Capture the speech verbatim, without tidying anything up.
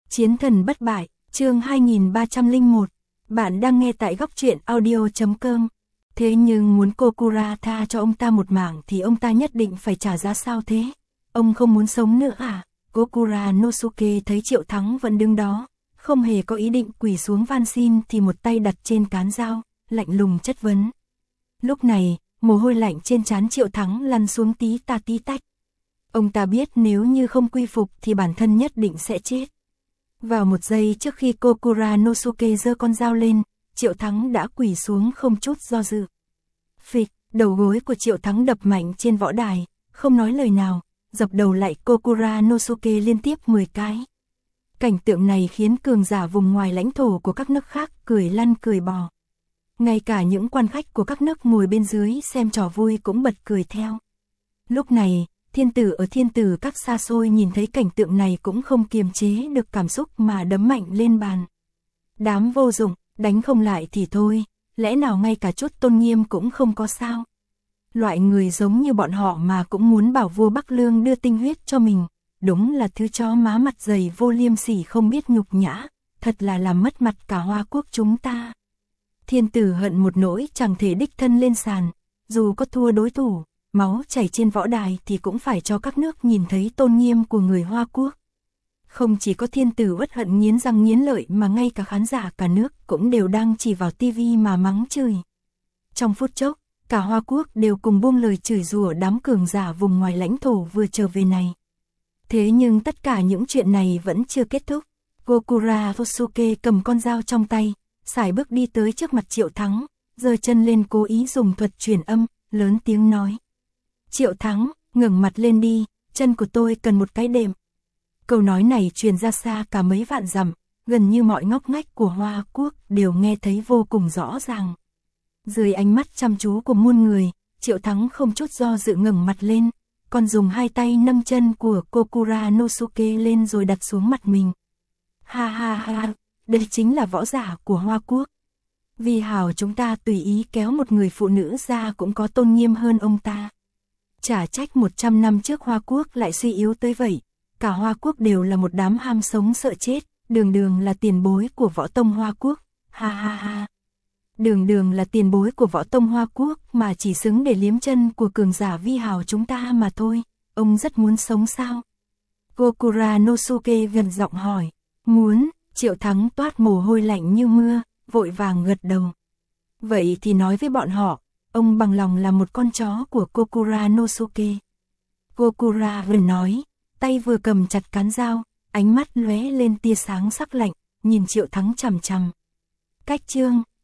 Chiến thần bất bại, chương hai nghìn ba trăm lẻ một. Bạn đang nghe tại góc truyện audio chấm com. Thế nhưng muốn Kokura tha cho ông ta một mạng thì ông ta nhất định phải trả giá sao thế? Ông không muốn sống nữa à? Kokura Nosuke thấy Triệu Thắng vẫn đứng đó, không hề có ý định quỳ xuống van xin thì một tay đặt trên cán dao, lạnh lùng chất vấn. Lúc này, mồ hôi lạnh trên trán Triệu Thắng lăn xuống tí ta tí tách. Ông ta biết nếu như không quy phục thì bản thân nhất định sẽ chết. Vào một giây trước khi Kokura Nosuke giơ con dao lên, Triệu Thắng đã quỳ xuống không chút do dự. Phịch, đầu gối của Triệu Thắng đập mạnh trên võ đài, không nói lời nào, dập đầu lại Kokura Nosuke liên tiếp mười cái. Cảnh tượng này khiến cường giả vùng ngoài lãnh thổ của các nước khác cười lăn cười bò. Ngay cả những quan khách của các nước ngồi bên dưới xem trò vui cũng bật cười theo. Lúc này, thiên tử ở thiên tử các xa xôi nhìn thấy cảnh tượng này cũng không kiềm chế được cảm xúc mà đấm mạnh lên bàn. Đám vô dụng, đánh không lại thì thôi, lẽ nào ngay cả chút tôn nghiêm cũng không có sao? Loại người giống như bọn họ mà cũng muốn bảo vua Bắc Lương đưa tinh huyết cho mình, đúng là thứ chó má mặt dày vô liêm sỉ không biết nhục nhã, thật là làm mất mặt cả Hoa Quốc chúng ta. Thiên tử hận một nỗi chẳng thể đích thân lên sàn, dù có thua đối thủ, máu chảy trên võ đài thì cũng phải cho các nước nhìn thấy tôn nghiêm của người Hoa Quốc. Không chỉ có thiên tử uất hận nghiến răng nghiến lợi mà ngay cả khán giả cả nước cũng đều đang chỉ vào tivi mà mắng chửi. Trong phút chốc, cả Hoa Quốc đều cùng buông lời chửi rủa đám cường giả vùng ngoài lãnh thổ vừa trở về này. Thế nhưng tất cả những chuyện này vẫn chưa kết thúc. Kokura Nosuke cầm con dao trong tay, sải bước đi tới trước mặt Triệu Thắng, giơ chân lên cố ý dùng thuật truyền âm, lớn tiếng nói. Triệu Thắng, ngẩng mặt lên đi, chân của tôi cần một cái đệm. Câu nói này truyền ra xa cả mấy vạn dặm, gần như mọi ngóc ngách của Hoa Quốc đều nghe thấy vô cùng rõ ràng. Dưới ánh mắt chăm chú của muôn người, Triệu Thắng không chút do dự ngẩng mặt lên, còn dùng hai tay nâng chân của Kokura Nosuke lên rồi đặt xuống mặt mình. Ha ha ha, đây chính là võ giả của Hoa Quốc. Vì hảo chúng ta tùy ý kéo một người phụ nữ ra cũng có tôn nghiêm hơn ông ta. Chả trách một trăm năm trước Hoa Quốc lại suy yếu tới vậy, cả Hoa Quốc đều là một đám ham sống sợ chết, đường đường là tiền bối của võ tông Hoa Quốc, ha ha ha. Đường đường là tiền bối của võ tông Hoa Quốc mà chỉ xứng để liếm chân của cường giả vi hào chúng ta mà thôi, ông rất muốn sống sao? Kokura Nosuke gần giọng hỏi, muốn, Triệu Thắng toát mồ hôi lạnh như mưa, vội vàng gật đầu. Vậy thì nói với bọn họ, ông bằng lòng là một con chó của Kokura Nosuke. Kokura vừa nói, tay vừa cầm chặt cán dao, ánh mắt lóe lên tia sáng sắc lạnh, nhìn Triệu Thắng chằm chằm. Cách chương